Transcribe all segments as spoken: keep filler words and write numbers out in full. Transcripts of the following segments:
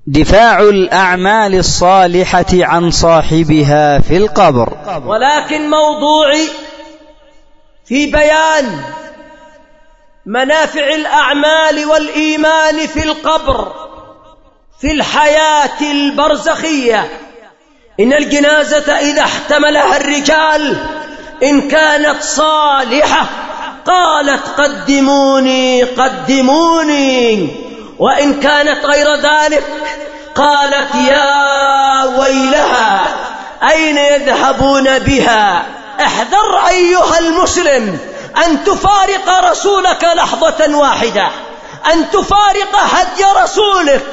دفاع الأعمال الصالحة عن صاحبها في القبر. ولكن موضوعي في بيان منافع الأعمال والإيمان في القبر في الحياة البرزخية. إن الجنازة إذا احتملها الرجال إن كانت صالحة قالت قدموني قدموني، وإن كانت غير ذلك قالت يا ويلها أين يذهبون بها. احذر أيها المسلم أن تفارق رسولك لحظة واحدة، أن تفارق هدي رسولك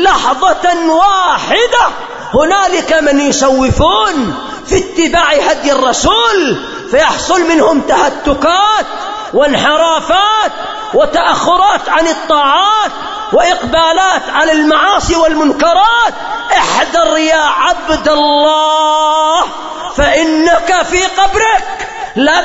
لحظة واحدة. هنالك من يسوفون في اتباع هدي الرسول فيحصل منهم تهتكات وانحرافات وتأخرات عن الطاعات وإقبالات على المعاصي والمنكرات. احذر يا عبد الله، فإنك في قبرك لا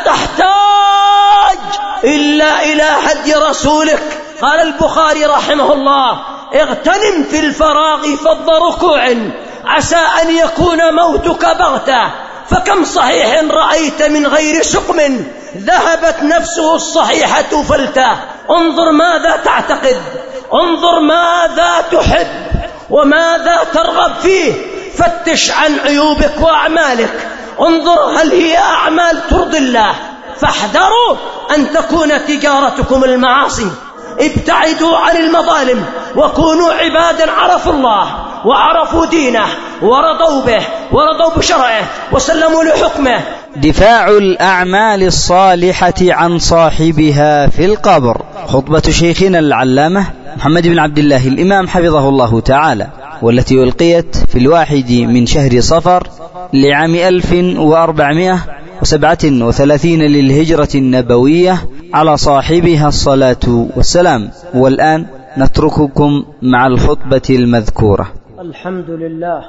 تحتاج إلا إلى هدي رسولك. قال البخاري رحمه الله: اغتنم في الفراغ فض ركوع عسى أن يكون موتك بغتة، فكم صحيح رأيت من غير سقم ذهبت نفسه الصحيحة فلتة. انظر ماذا تعتقد، انظر ماذا تحب وماذا ترغب فيه، فتش عن عيوبك وأعمالك، انظر هل هي أعمال ترضي الله. فاحذروا أن تكون تجارتكم المعاصي، ابتعدوا عن المظالم وكونوا عبادا عرفوا الله وعرفوا دينه ورضوا به ورضوا بشرعه وسلموا لحكمه. دفاع الأعمال الصالحة عن صاحبها في القبر. خطبة شيخنا العلامة محمد بن عبد الله الإمام حفظه الله تعالى، والتي ألقيت في الواحد من شهر صفر لعام ألف وأربعمائة وسبعة وثلاثين للهجرة النبوية، على صاحبها الصلاة والسلام. والآن نترككم مع الخطبة المذكورة. الحمد لله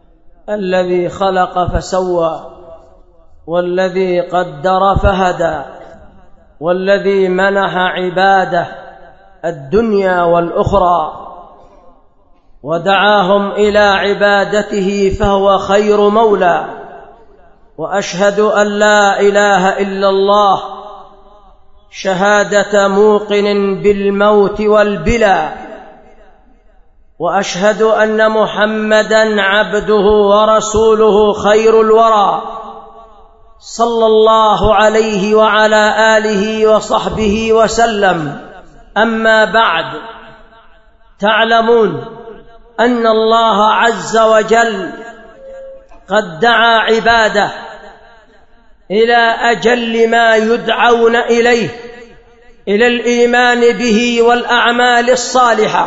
الذي خلق فسوى، والذي قدر فهدى، والذي منح عباده الدنيا والأخرى ودعاهم إلى عبادته، فهو خير مولى. وأشهد أن لا إله إلا الله شهادة موقن بالموت والبلا، وأشهد أن محمدًا عبده ورسوله خير الورى، صلى الله عليه وعلى آله وصحبه وسلم. أما بعد، تعلمون أن الله عز وجل قد دعا عباده إلى أجل ما يدعون إليه، إلى الإيمان به والأعمال الصالحة،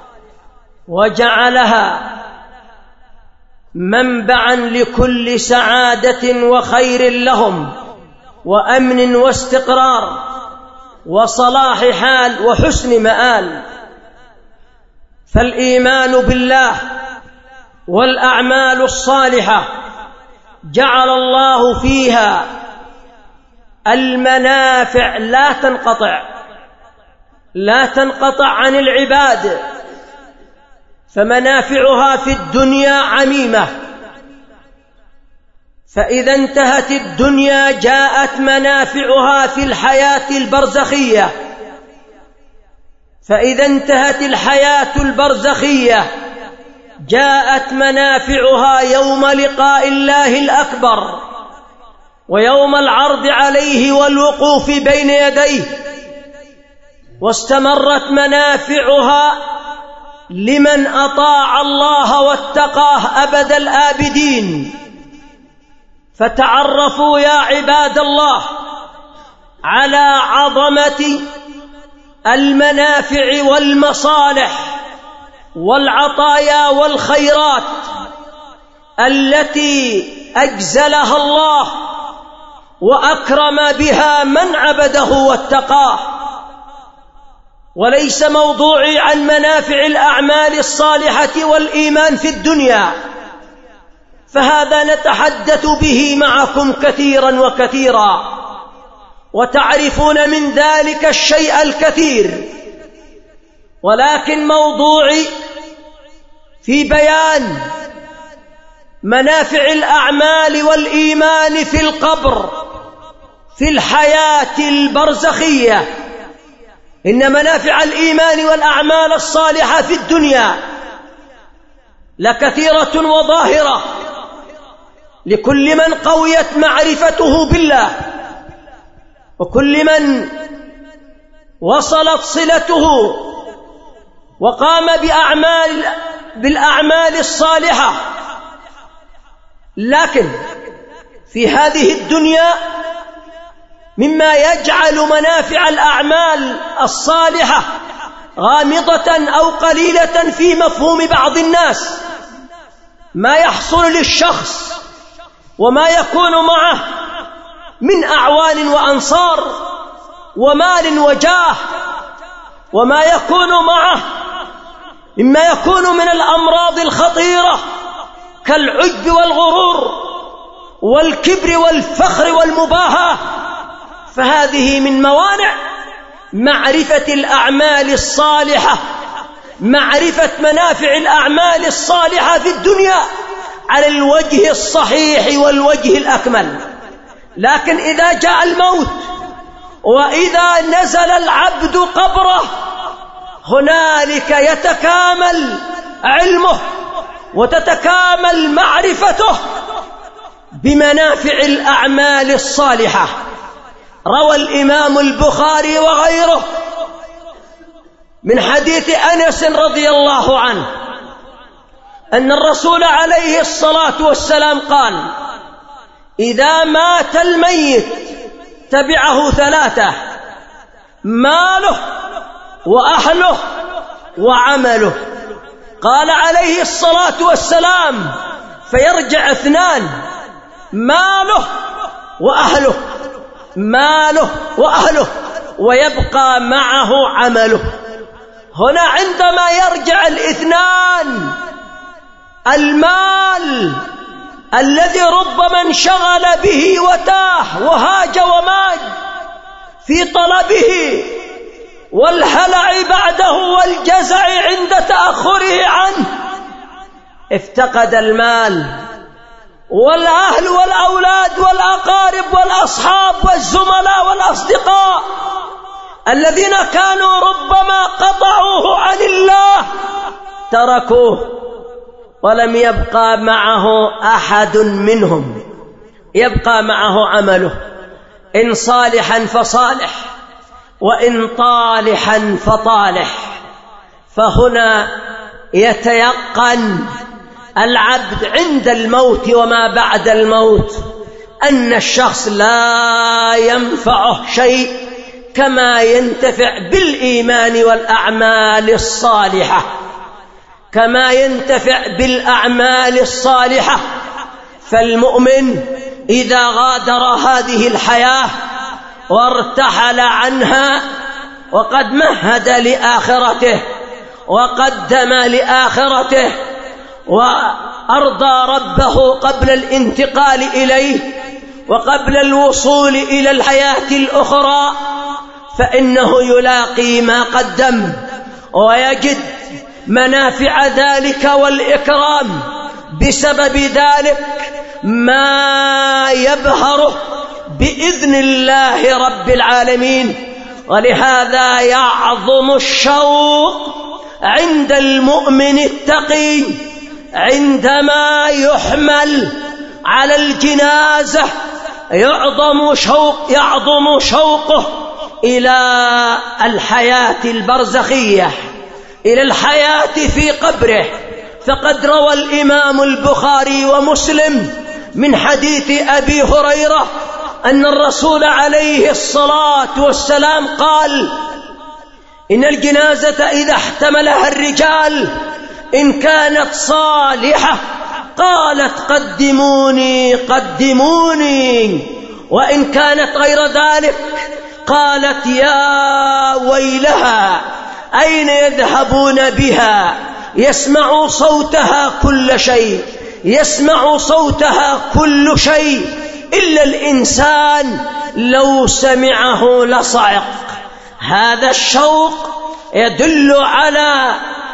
وجعلها منبعا لكل سعادة وخير لهم وأمن واستقرار وصلاح حال وحسن مآل. فالإيمان بالله والأعمال الصالحة جعل الله فيها المنافع لا تنقطع لا تنقطع عن العباد، فمنافعها في الدنيا عميمة، فإذا انتهت الدنيا جاءت منافعها في الحياة البرزخية، فإذا انتهت الحياة البرزخية جاءت منافعها يوم لقاء الله الأكبر ويوم العرض عليه والوقوف بين يديه. واستمرت منافعها لمن أطاع الله واتقاه أبد الآبدين. فتعرفوا يا عباد الله على عظمة المنافع والمصالح والعطايا والخيرات التي أجزلها الله وأكرم بها من عبده واتقاه. وليس موضوعي عن منافع الأعمال الصالحة والإيمان في الدنيا، فهذا نتحدث به معكم كثيرا وكثيرا، وتعرفون من ذلك الشيء الكثير. ولكن موضوعي في بيان منافع الأعمال والإيمان في القبر في الحياة البرزخية. إن منافع الإيمان والأعمال الصالحة في الدنيا لكثيرة وظاهرة لكل من قويت معرفته بالله، وكل من وصلت صلته وقام بأعمال بالأعمال الصالحة. لكن في هذه الدنيا مما يجعل منافع الأعمال الصالحة غامضة أو قليلة في مفهوم بعض الناس ما يحصل للشخص وما يكون معه من أعوان وأنصار ومال وجاه، وما يكون معه مما يكون من الأمراض الخطيرة كالعجب والغرور والكبر والفخر والمباهاة. فهذه من موانع معرفة الأعمال الصالحة، معرفة منافع الأعمال الصالحة في الدنيا على الوجه الصحيح والوجه الأكمل. لكن إذا جاء الموت وإذا نزل العبد قبره هنالك يتكامل علمه وتتكامل معرفته بمنافع الأعمال الصالحة. روى الإمام البخاري وغيره من حديث أنس رضي الله عنه أن الرسول عليه الصلاة والسلام قال: إذا مات الميت تبعه ثلاثة: ماله وأهله وعمله. قال عليه الصلاة والسلام: فيرجع اثنان: ماله وأهله، ماله وأهله، ويبقى معه عمله. هنا عندما يرجع الاثنان، المال الذي ربما انشغل به وتاه وهاج وماج في طلبه والهلع بعده والجزع عند تأخره عنه، افتقد المال والأهل والأولاد والأقارب والأصحاب والزملاء والأصدقاء الذين كانوا ربما قطعوه عن الله تركوه ولم يبقى معه أحد منهم، يبقى معه عمله، إن صالحا فصالح وإن طالحا فطالح. فهنا يتيقن العبد عند الموت وما بعد الموت أن الشخص لا ينفعه شيء كما ينتفع بالإيمان والأعمال الصالحة، كما ينتفع بالأعمال الصالحة. فالمؤمن إذا غادر هذه الحياة وارتحل عنها وقد مهد لآخرته وقدم لآخرته وأرضى ربه قبل الانتقال إليه وقبل الوصول إلى الحياة الأخرى، فإنه يلاقي ما قدم ويجد منافع ذلك والإكرام بسبب ذلك ما يبهره بإذن الله رب العالمين. ولهذا يعظم الشوق عند المؤمن التقي عندما يحمل على الجنازة، يعظم شوق يعظم شوقه إلى الحياة البرزخية، إلى الحياة في قبره. فقد روى الإمام البخاري ومسلم من حديث أبي هريرة أن الرسول عليه الصلاة والسلام قال: إن الجنازة إذا احتملها الرجال إن كانت صالحة قالت قدموني قدموني، وإن كانت غير ذلك قالت يا ويلها أين يذهبون بها؟ يسمع صوتها كل شيء، يسمع صوتها كل شيء إلا الإنسان لو سمعه لصعق. هذا الشوق يدل على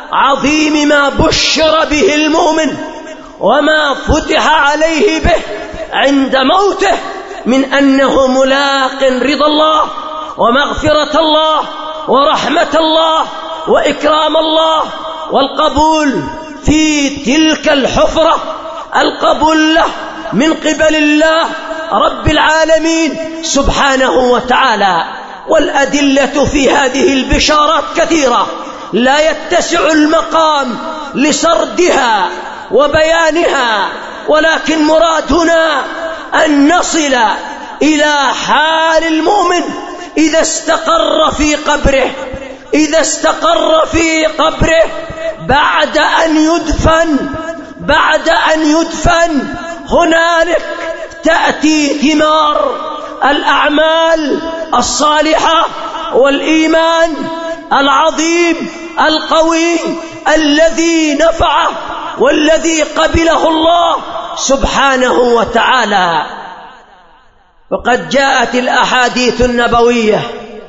عظيم ما بشر به المؤمن وما فتح عليه به عند موته من أنه ملاق رضا الله ومغفرة الله ورحمة الله وإكرام الله والقبول في تلك الحفرة، القبول له من قبل الله رب العالمين سبحانه وتعالى. والأدلة في هذه البشارات كثيرة لا يتسع المقام لسردها وبيانها، ولكن مرادنا أن نصل إلى حال المؤمن إذا استقر في قبره، إذا استقر في قبره بعد أن يدفن بعد أن يدفن هنالك تأتي ثمار الأعمال الصالحة والإيمان العظيم القوي الذي نفعه والذي قبله الله سبحانه وتعالى. وقد جاءت الأحاديث النبوية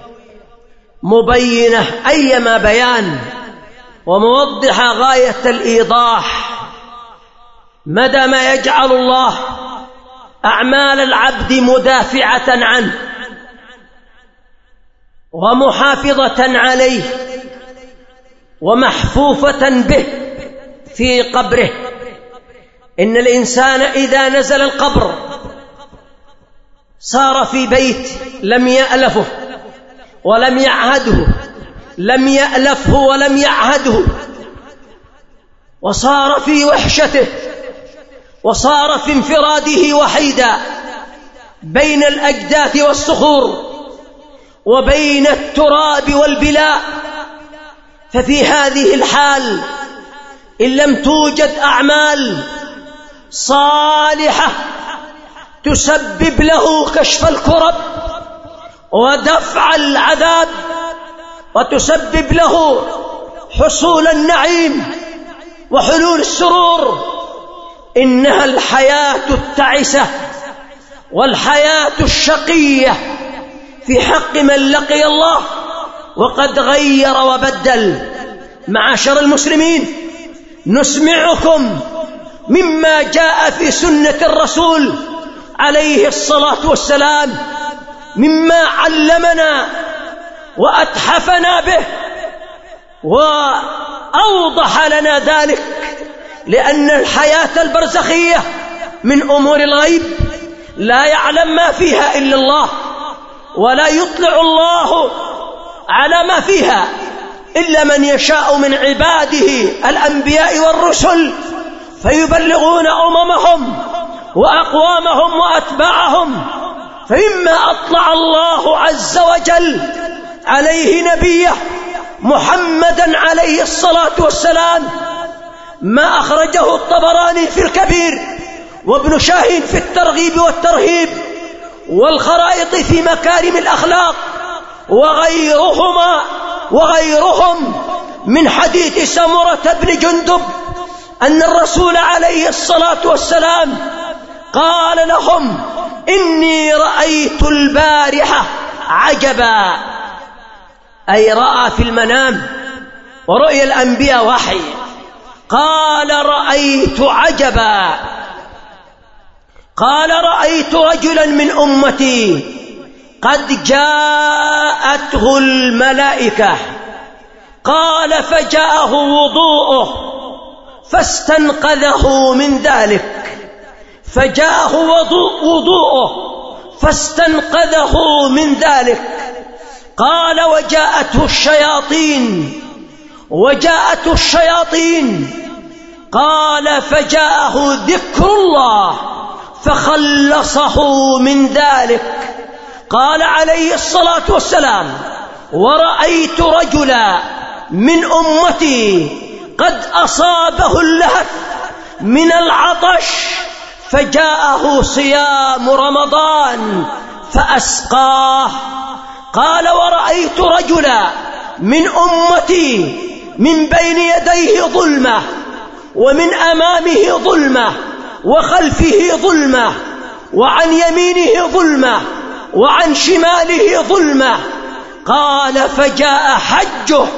مبينة أيما بيان وموضحة غاية الإيضاح مدى ما يجعل الله أعمال العبد مدافعة عنه ومحافظة عليه ومحفوفة به في قبره. إن الإنسان إذا نزل القبر صار في بيت لم يألفه ولم يعهده لم يألفه ولم يعهده، وصار في وحشته وصار في انفراده وحيدا بين الأجداث والصخور وبين التراب والبلاء. ففي هذه الحال إن لم توجد أعمال صالحة تسبب له كشف الكرب ودفع العذاب وتسبب له حصول النعيم وحلول السرور، إنها الحياة التعسة والحياة الشقية في حق من لقي الله وقد غير وبدل. معاشر المسلمين، نسمعكم مما جاء في سنة الرسول عليه الصلاة والسلام مما علمنا وأتحفنا به وأوضح لنا ذلك، لأن الحياة البرزخية من أمور الغيب لا يعلم ما فيها إلا الله، ولا يطلع الله على ما فيها إلا من يشاء من عباده الأنبياء والرسل، فيبلغون أممهم وأقوامهم وأتباعهم. فمما أطلع الله عز وجل عليه نبيه محمدا عليه الصلاة والسلام ما أخرجه الطبراني في الكبير وابن شاهين في الترغيب والترهيب والخرائط في مكارم الأخلاق وغيرهما وغيرهم من حديث سمرة بن جندب أن الرسول عليه الصلاة والسلام قال لهم: إني رأيت البارحة عجبا، أي رأى في المنام، ورؤيا الأنبياء وحي. قال: رأيت عجبا، قال: رأيت رجلا من أمتي قد جاءته الملائكة، قال: فجاءه وضوءه فاستنقذه من ذلك، فجاءه وضوءه فاستنقذه من ذلك. قال: وجاءته الشياطين وجاءته الشياطين قال: فجاءه ذكر الله فخلصه من ذلك. قال عليه الصلاة والسلام: ورأيت رجلا من أمتي قد أصابه اللهث من العطش فجاءه صيام رمضان فأسقاه. قال: ورأيت رجلا من أمتي من بين يديه ظلمة ومن أمامه ظلمة وخلفه ظلمة وعن يمينه ظلمة وعن شماله ظلمة. قال: فجاء حجه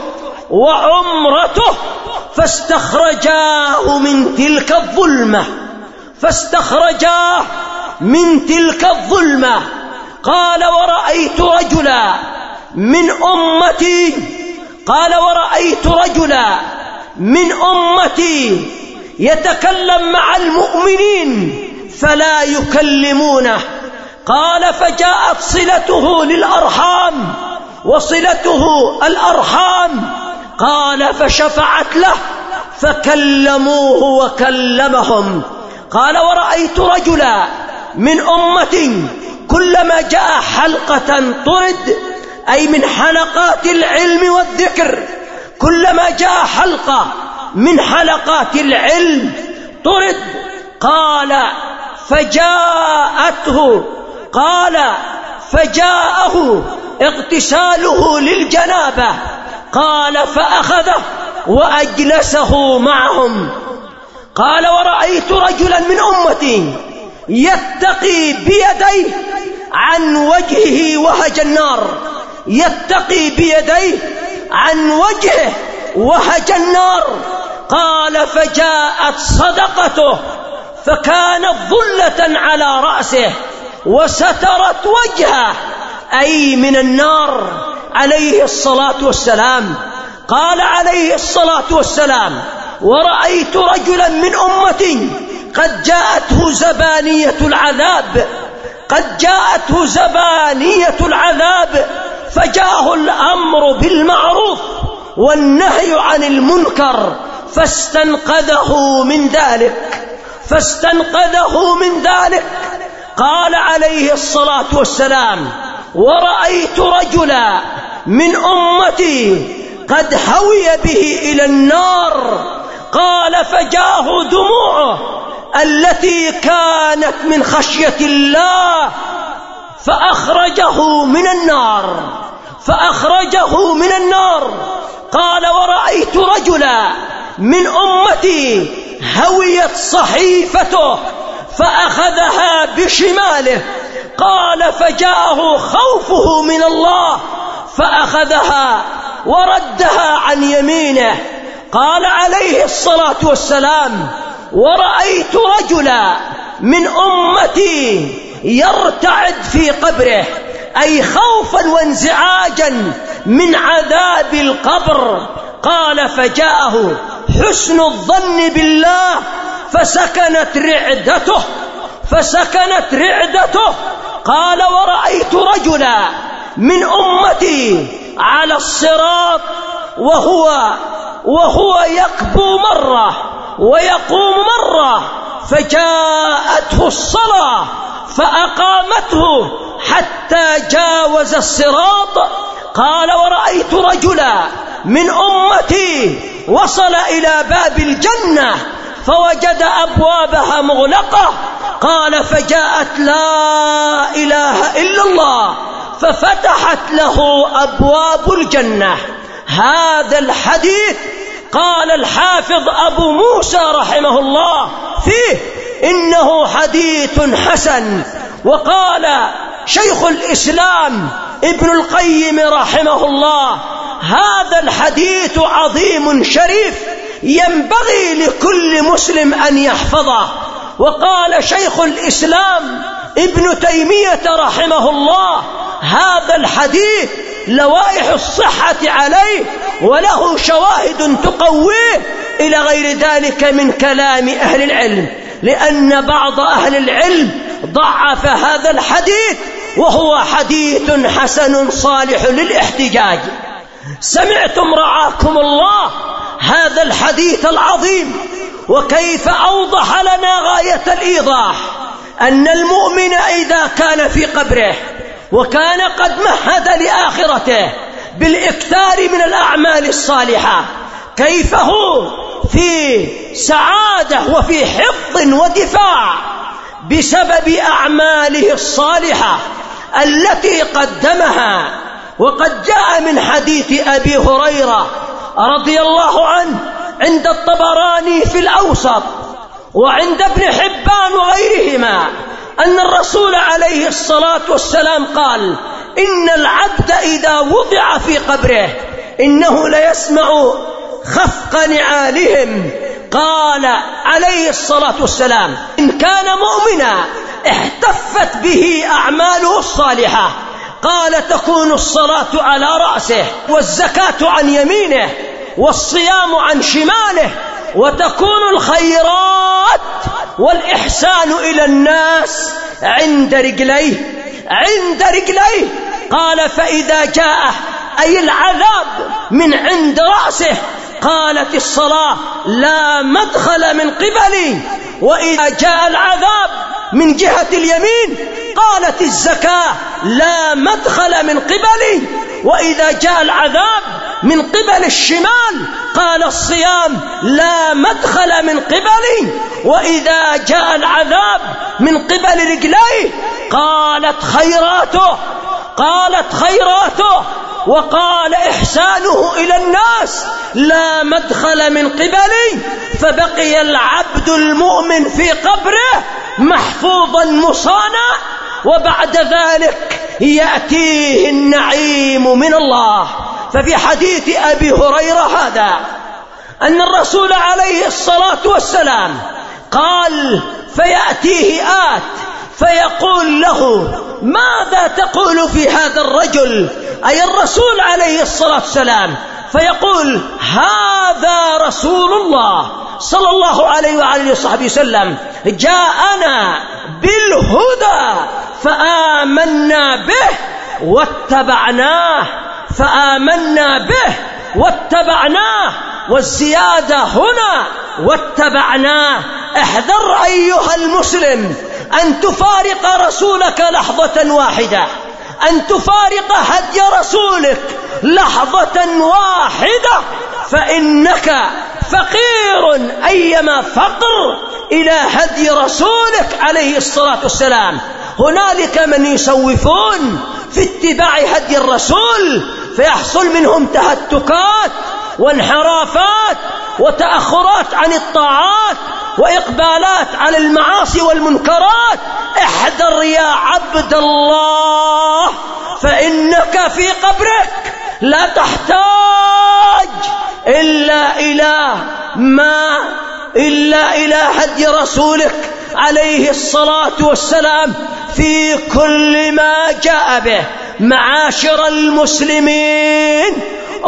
وعمرته، فاستخرجاه من تلك الظلمة فاستخرجاه من تلك الظلمة قال ورأيت رجلا من أمتي قال ورأيت رجلا من أمتي يتكلم مع المؤمنين فلا يكلمونه. قال فجاءت صلته للأرحام وصلته الأرحام، قال فشفعت له فكلموه وكلمهم. قال ورأيت رجلا من أمتي كلما جاء حلقة طرد، أي من حلقات العلم والذكر، كلما جاء حلقة من حلقات العلم طرد. قال فجاءته قال فجاءه اغتساله للجنابة، قال فأخذه وأجلسه معهم. قال ورأيت رجلا من أمتي يتقي بيديه عن وجهه وهج النار، يتقي بيديه عن وجهه وهج النار. قال فجاءت صدقته فكانت ظلة على رأسه وسترت وجهه، أي من النار، عليه الصلاة والسلام. قال عليه الصلاة والسلام ورأيت رجلا من أمتي قد جاءته زبانية العذاب قد جاءته زبانية العذاب فجاءه الأمر بالمعروف والنهي عن المنكر فاستنقذه من ذلك فاستنقذه من ذلك. قال عليه الصلاة والسلام ورأيت رجلا من أمتي قد هوي به إلى النار، قال فجاءه دموعه التي كانت من خشية الله فأخرجه من النار فأخرجه من النار. قال ورأيت رجلا من أمتي هويت صحيفته فأخذها بشماله، قال فجاءه خوفه من الله فأخذها وردها عن يمينه. قال عليه الصلاة والسلام ورأيت رجلا من أمتي يرتعد في قبره، أي خوفا وانزعاجا من عذاب القبر. قال فجاءه حسن الظن بالله فسكنت رعدته فسكنت رعدته. قال ورأيت رجلا من أمتي على الصراط وهو وهو يكبو مرة ويقوم مرة، فجاءته الصلاة فأقامته حتى جاوز الصراط. قال ورأيت رجلا من أمتي وصل إلى باب الجنة فوجد أبوابها مغلقة، قال فجاءت لا إله إلا الله ففتحت له أبواب الجنة. هذا الحديث قال الحافظ أبو موسى رحمه الله فيه إنه حديث حسن. وقال شيخ الإسلام ابن القيم رحمه الله هذا الحديث عظيم شريف ينبغي لكل مسلم أن يحفظه. وقال شيخ الإسلام ابن تيمية رحمه الله هذا الحديث لوائح الصحة عليه وله شواهد تقويه إلى غير ذلك من كلام أهل العلم، لأن بعض أهل العلم ضعف هذا الحديث وهو حديث حسن صالح للاحتجاج. سمعتم رعاكم الله هذا الحديث العظيم وكيف أوضح لنا غاية الإيضاح أن المؤمن إذا كان في قبره وكان قد مهد لآخرته بالإكثار من الأعمال الصالحة كيف هو في سعادة وفي حفظ ودفاع بسبب أعماله الصالحة التي قدمها. وقد جاء من حديث أبي هريرة رضي الله عنه عند الطبراني في الأوسط وعند ابن حبان وغيرهما أن الرسول عليه الصلاة والسلام قال إن العبد إذا وضع في قبره إنه ليسمع خفق نعالهم. قال عليه الصلاة والسلام: إن كان مؤمنا احتفت به أعماله الصالحة. قال: تكون الصلاة على رأسه، والزكاة عن يمينه، والصيام عن شماله، وتكون الخيرات والإحسان إلى الناس عند رجليه عند رجليه. قال: فإذا جاء أي العذاب من عند رأسه قالت الصلاة: لا مدخل من قبلي. وإذا جاء العذاب من جهة اليمين قالت الزكاة: لا مدخل من قبلي. وإذا جاء العذاب من قبل الشمال قال الصيام: لا مدخل من قبلي. وإذا جاء العذاب من قبل رجليه قالت خيراته قالت خيراته وقال إحسانه إلى الناس: لا مدخل من قبلي. فبقي العبد المؤمن في قبره محفوظا مصانا، وبعد ذلك يأتيه النعيم من الله. ففي حديث أبي هريرة هذا أن الرسول عليه الصلاة والسلام قال: فيأتيه آت فيقول له: ماذا تقول في هذا الرجل؟ أي الرسول عليه الصلاة والسلام. فيقول: هذا رسول الله صلى الله عليه وعلى وصحبه وسلم جاءنا بالهدى فآمنا به واتبعناه فآمنا به واتبعناه. والزيادة هنا واتبعناه. احذر أيها المسلم أن تفارق رسولك لحظة واحدة، أن تفارق هدي رسولك لحظة واحدة، فإنك فقير أيما فقر إلى هدي رسولك عليه الصلاة والسلام. هنالك من يسوفون في اتباع هدي الرسول فيحصل منهم تهتكات وانحرافات وتأخرات عن الطاعات وإقبالات على المعاصي والمنكرات. احذر يا عبد الله، فإنك في قبرك لا تحتاج إلا إلى ما إلا إلى هدي رسولك عليه الصلاة والسلام في كل ما جاء به. معاشر المسلمين،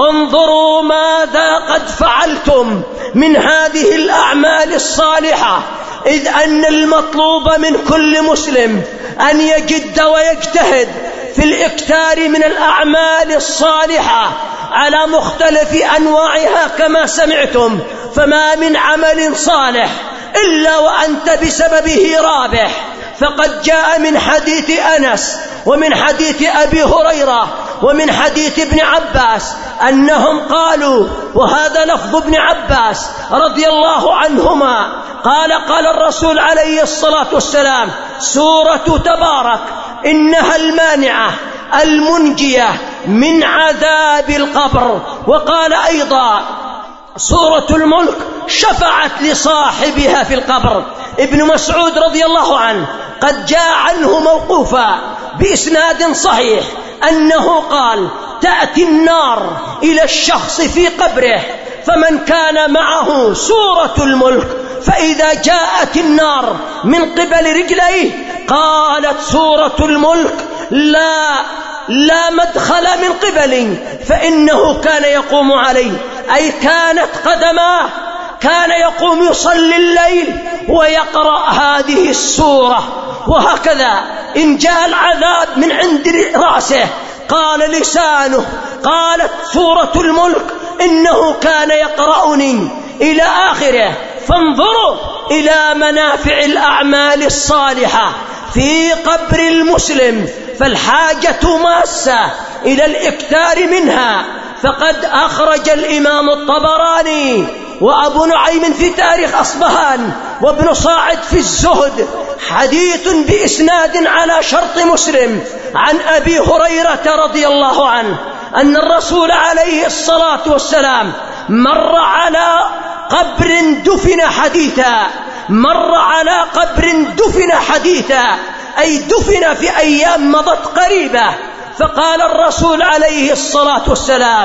انظروا ماذا قد فعلتم من هذه الأعمال الصالحة، إذ أن المطلوب من كل مسلم أن يجد ويجتهد في الإكثار من الأعمال الصالحة على مختلف أنواعها كما سمعتم. فما من عمل صالح إلا وأنت بسببه رابح. فقد جاء من حديث أنس ومن حديث أبي هريرة ومن حديث ابن عباس أنهم قالوا، وهذا لفظ ابن عباس رضي الله عنهما قال: قال الرسول عليه الصلاة والسلام: سورة تبارك إنها المانعة المنجية من عذاب القبر. وقال أيضا: سورة الملك شفعت لصاحبها في القبر. ابن مسعود رضي الله عنه قد جاء عنه موقوفا بإسناد صحيح أنه قال: تأتي النار إلى الشخص في قبره فمن كان معه سورة الملك، فإذا جاءت النار من قبل رجليه قالت سورة الملك: لا لا مدخل من قبلي، فإنه كان يقوم عليه، أي كانت قدماه، كان يقوم يصلي الليل ويقرأ هذه السورة. وهكذا إن جاء العذاب من عند رأسه قال لسانه، قالت سورة الملك: إنه كان يقرأني، إلى آخره. فانظروا إلى منافع الأعمال الصالحة في قبر المسلم، فالحاجة ماسة إلى الإكثار منها. فقد أخرج الإمام الطبراني وأبو نعيم في تاريخ أصبهان وابن صاعد في الزهد حديث بإسناد على شرط مسلم عن أبي هريرة رضي الله عنه أن الرسول عليه الصلاة والسلام مر على قبر دفن حديثا مر على قبر دفن حديثا أي دفن في أيام مضت قريبة. فقال الرسول عليه الصلاة والسلام: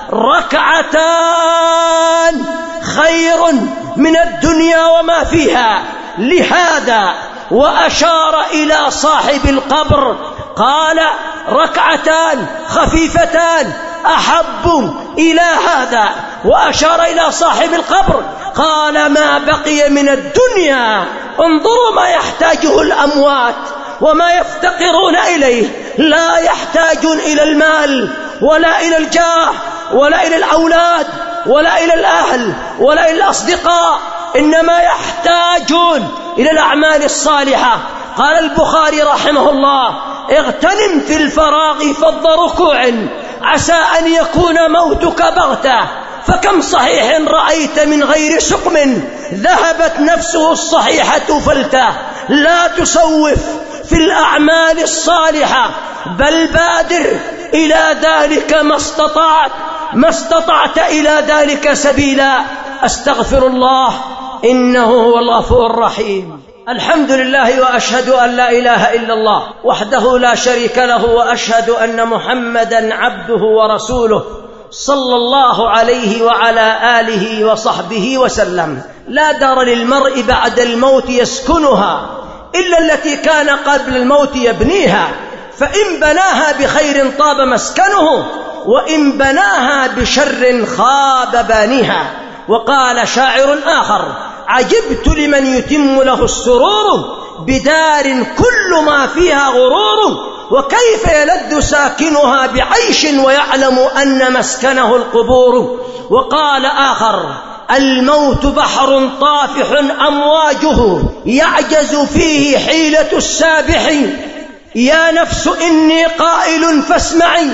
ركعتان خير من الدنيا وما فيها. لهذا وأشار إلى صاحب القبر قال ركعتان خفيفتان أحب إلى هذا، وأشار إلى صاحب القبر قال ما بقي من الدنيا. انظروا ما يحتاجه الأموات وما يفتقرون إليه، لا يحتاجون إلى المال ولا إلى الجاه ولا إلى الأولاد ولا إلى الأهل ولا إلى الأصدقاء، إنما يحتاجون إلى الأعمال الصالحة. قال البخاري رحمه الله اغتنم في الفراغ فض ركوع عسى أن يكون موتك بغتة، فكم صحيح رأيت من غير سقم ذهبت نفسه الصحيحة فلته. لا تسوف في الأعمال الصالحة بل بادر إلى ذلك ما استطعت ما استطعت إلى ذلك سبيلا. أستغفر الله إنه هو الغفور الرحيم. الحمد لله وأشهد أن لا إله إلا الله وحده لا شريك له، وأشهد أن محمدا عبده ورسوله صلى الله عليه وعلى آله وصحبه وسلم. لا دار للمرء بعد الموت يسكنها إلا التي كان قبل الموت يبنيها، فإن بناها بخير طاب مسكنه وإن بناها بشر خاب بانيها. وقال شاعر آخر عجبت لمن يتم له السرور بدار كل ما فيها غرور، وكيف يلذ ساكنها بعيش ويعلم أن مسكنه القبور. وقال آخر الموت بحر طافح أمواجه يعجز فيه حيلة السابح، يا نفس إني قائل فاسمعي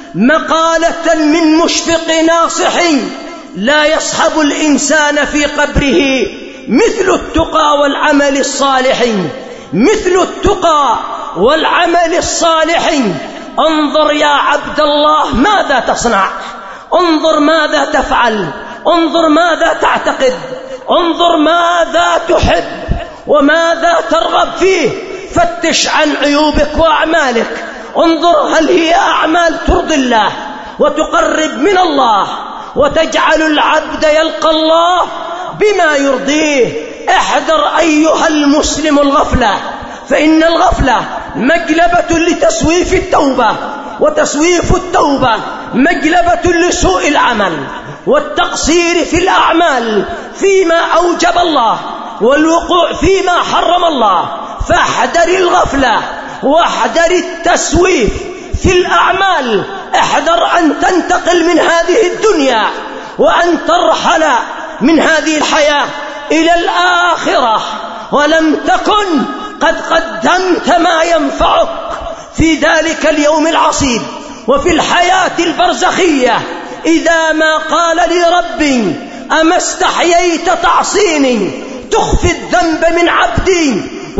مقالة من مشفق ناصح، لا يصحب الإنسان في قبره مثل التقى والعمل الصالح، مثل التقى والعمل الصالح. انظر يا عبد الله ماذا تصنع، انظر ماذا تفعل، انظر ماذا تعتقد، انظر ماذا تحب وماذا ترغب فيه. فتش عن عيوبك وأعمالك، انظر هل هي أعمال ترضي الله وتقرب من الله وتجعل العبد يلقى الله بما يرضيه. احذر أيها المسلم الغفلة، فإن الغفلة مجلبة لتسويف التوبة، وتسويف التوبة مجلبة لسوء العمل والتقصير في الأعمال فيما أوجب الله والوقوع فيما حرم الله. فاحذر الغفلة واحذر التسويف في الأعمال. احذر أن تنتقل من هذه الدنيا وأن ترحل من هذه الحياة إلى الآخرة ولم تكن قد قدمت ما ينفعك في ذلك اليوم العصيب وفي الحياة البرزخية. إذا ما قال لي ربي أما استحييت تعصيني تخفي الذنب من عبدي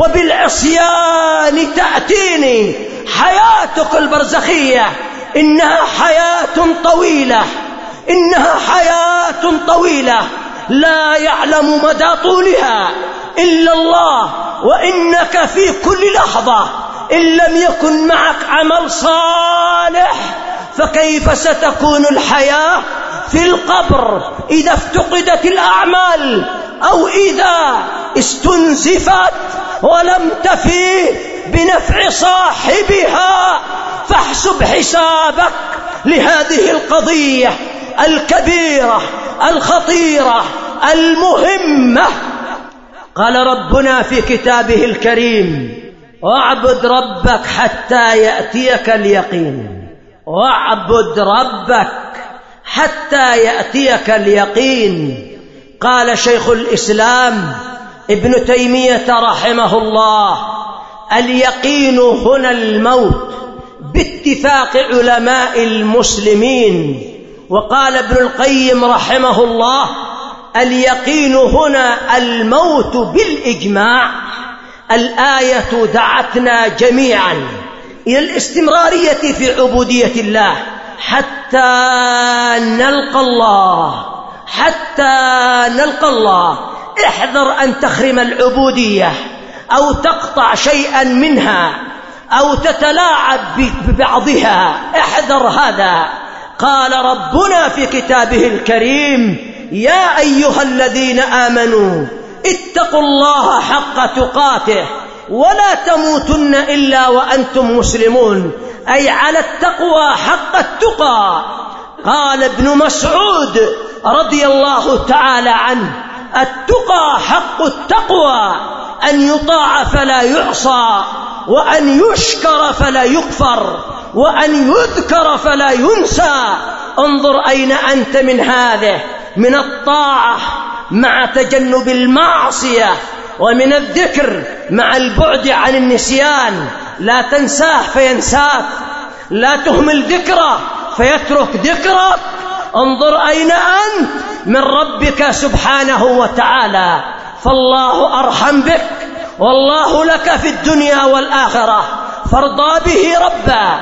وبالعصيان تأتيني. حياتك البرزخية إنها حياة طويلة، إنها حياة طويلة لا يعلم مدى طولها إلا الله، وإنك في كل لحظة إن لم يكن معك عمل صالح فكيف ستكون الحياة في القبر إذا افتقدت الأعمال أو إذا استنزفت ولم تفي بنفع صاحبها. فاحسب حسابك لهذه القضية الكبيرة الخطيرة المهمة. قال ربنا في كتابه الكريم واعبد ربك حتى يأتيك اليقين، واعبد ربك حتى يأتيك اليقين. قال شيخ الإسلام ابن تيمية رحمه الله اليقين هنا الموت باتفاق علماء المسلمين. وقال ابن القيم رحمه الله اليقين هنا الموت بالإجماع. الآية دعتنا جميعا إلى الاستمرارية في عبودية الله حتى نلقى الله، حتى نلقى الله. احذر أن تخرم العبودية أو تقطع شيئا منها أو تتلاعب ببعضها، احذر هذا. قال ربنا في كتابه الكريم: يا أيها الذين آمنوا اتقوا الله حق تقاته ولا تموتن إلا وأنتم مسلمون، أي على التقوى حق التقى. قال ابن مسعود رضي الله تعالى عنه: التقى حق التقوى أن يطاع فلا يعصى، وأن يشكر فلا يكفر، وأن يذكر فلا ينسى. انظر أين أنت من هذه، من الطاعة مع تجنب المعصية، ومن الذكر مع البعد عن النسيان. لا تنساه فينساك، لا تهمل ذكره فيترك ذكرك. انظر أين أنت من ربك سبحانه وتعالى. فالله أرحم بك، والله لك في الدنيا والآخرة، فارضى به ربا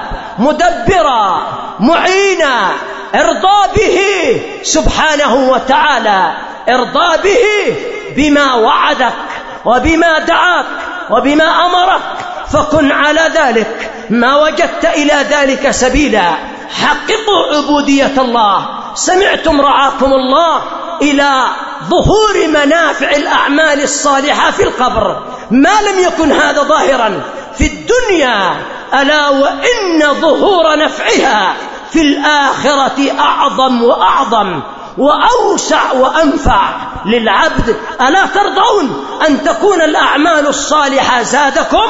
مدبرا معينا، ارضى به سبحانه وتعالى، ارضى به بما وعدك وبما دعاك وبما أمرك، فكن على ذلك ما وجدت إلى ذلك سبيلا. حققوا عبودية الله. سمعتم رعاكم الله إلى ظهور منافع الأعمال الصالحة في القبر، ما لم يكن هذا ظاهرا في الدنيا، ألا وإن ظهور نفعها في الآخرة أعظم وأعظم وأوسع وأنفع للعبد. ألا ترضون أن تكون الأعمال الصالحة زادكم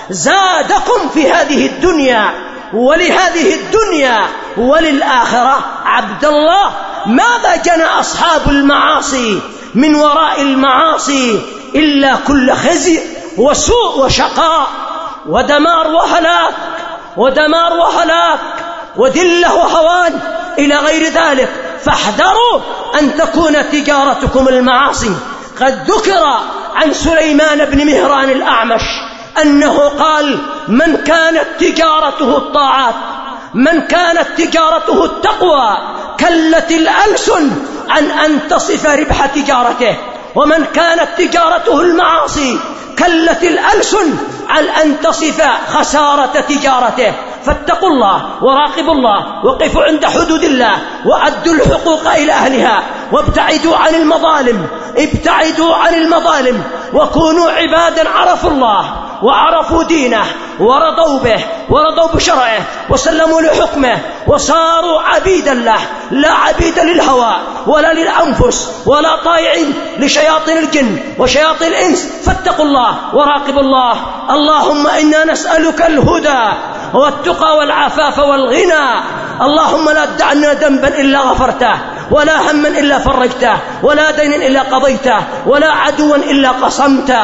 زادكم في هذه الدنيا ولهذه الدنيا وللآخرة؟ عبد الله، ماذا جنى أصحاب المعاصي من وراء المعاصي إلا كل خزي وسوء وشقاء ودمار وهلاك ودمار وهلاك وذلة وهوان إلى غير ذلك. فاحذروا أن تكون تجارتكم المعاصي. قد ذكر عن سليمان بن مهران الأعمش أنه قال: من كانت تجارته الطاعات، من كانت تجارته التقوى، كلت الألسن عن أن تصف ربح تجارته، ومن كانت تجارته المعاصي كلت الألسن عن أن تصف خسارة تجارته. فاتقوا الله وراقبوا الله، وقفوا عند حدود الله، وأدوا الحقوق إلى أهلها، وابتعدوا عن المظالم ابتعدوا عن المظالم وكونوا عبادا عرفوا الله وعرفوا دينه ورضوا به ورضوا بشرعه وسلموا لحكمه وصاروا عبيدا له، لا عبيدا للهوى ولا للأنفس ولا طائعين لشياطين الجن وشياطين الإنس. فاتقوا الله وراقبوا الله. اللهم إنا نسألك الهدى والتقى والعفاف والغنى. اللهم لا تدع لنا ذنبا إلا غفرته، ولا هما إلا فرجته، ولا دينا إلا قضيته، ولا عدوا إلا قصمته.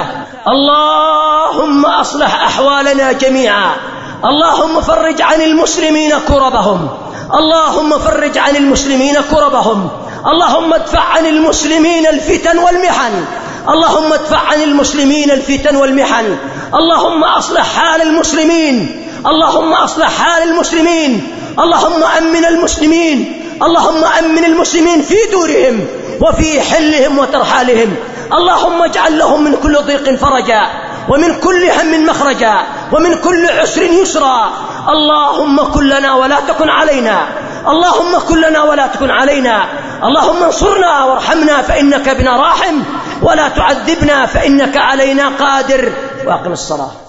اللهم أصلح أحوالنا جميعا. اللهم فرج عن المسلمين كربهم، اللهم فرج عن المسلمين كربهم. اللهم ادفع عن المسلمين الفتن والمحن، اللهم ادفع عن المسلمين الفتن والمحن. اللهم أصلح حال المسلمين، اللهم أصلح حال المسلمين. اللهم أمن المسلمين، اللهم أمن المسلمين في دورهم وفي حلهم وترحالهم. اللهم اجعل لهم من كل ضيق فرجا، ومن كل هم مخرجا، ومن كل عسر يسرا. اللهم كن لنا ولا تكن علينا، اللهم كن لنا ولا تكن علينا. اللهم انصرنا وارحمنا فإنك بنا راحم، ولا تعذبنا فإنك علينا قادر. وأقم الصلاة.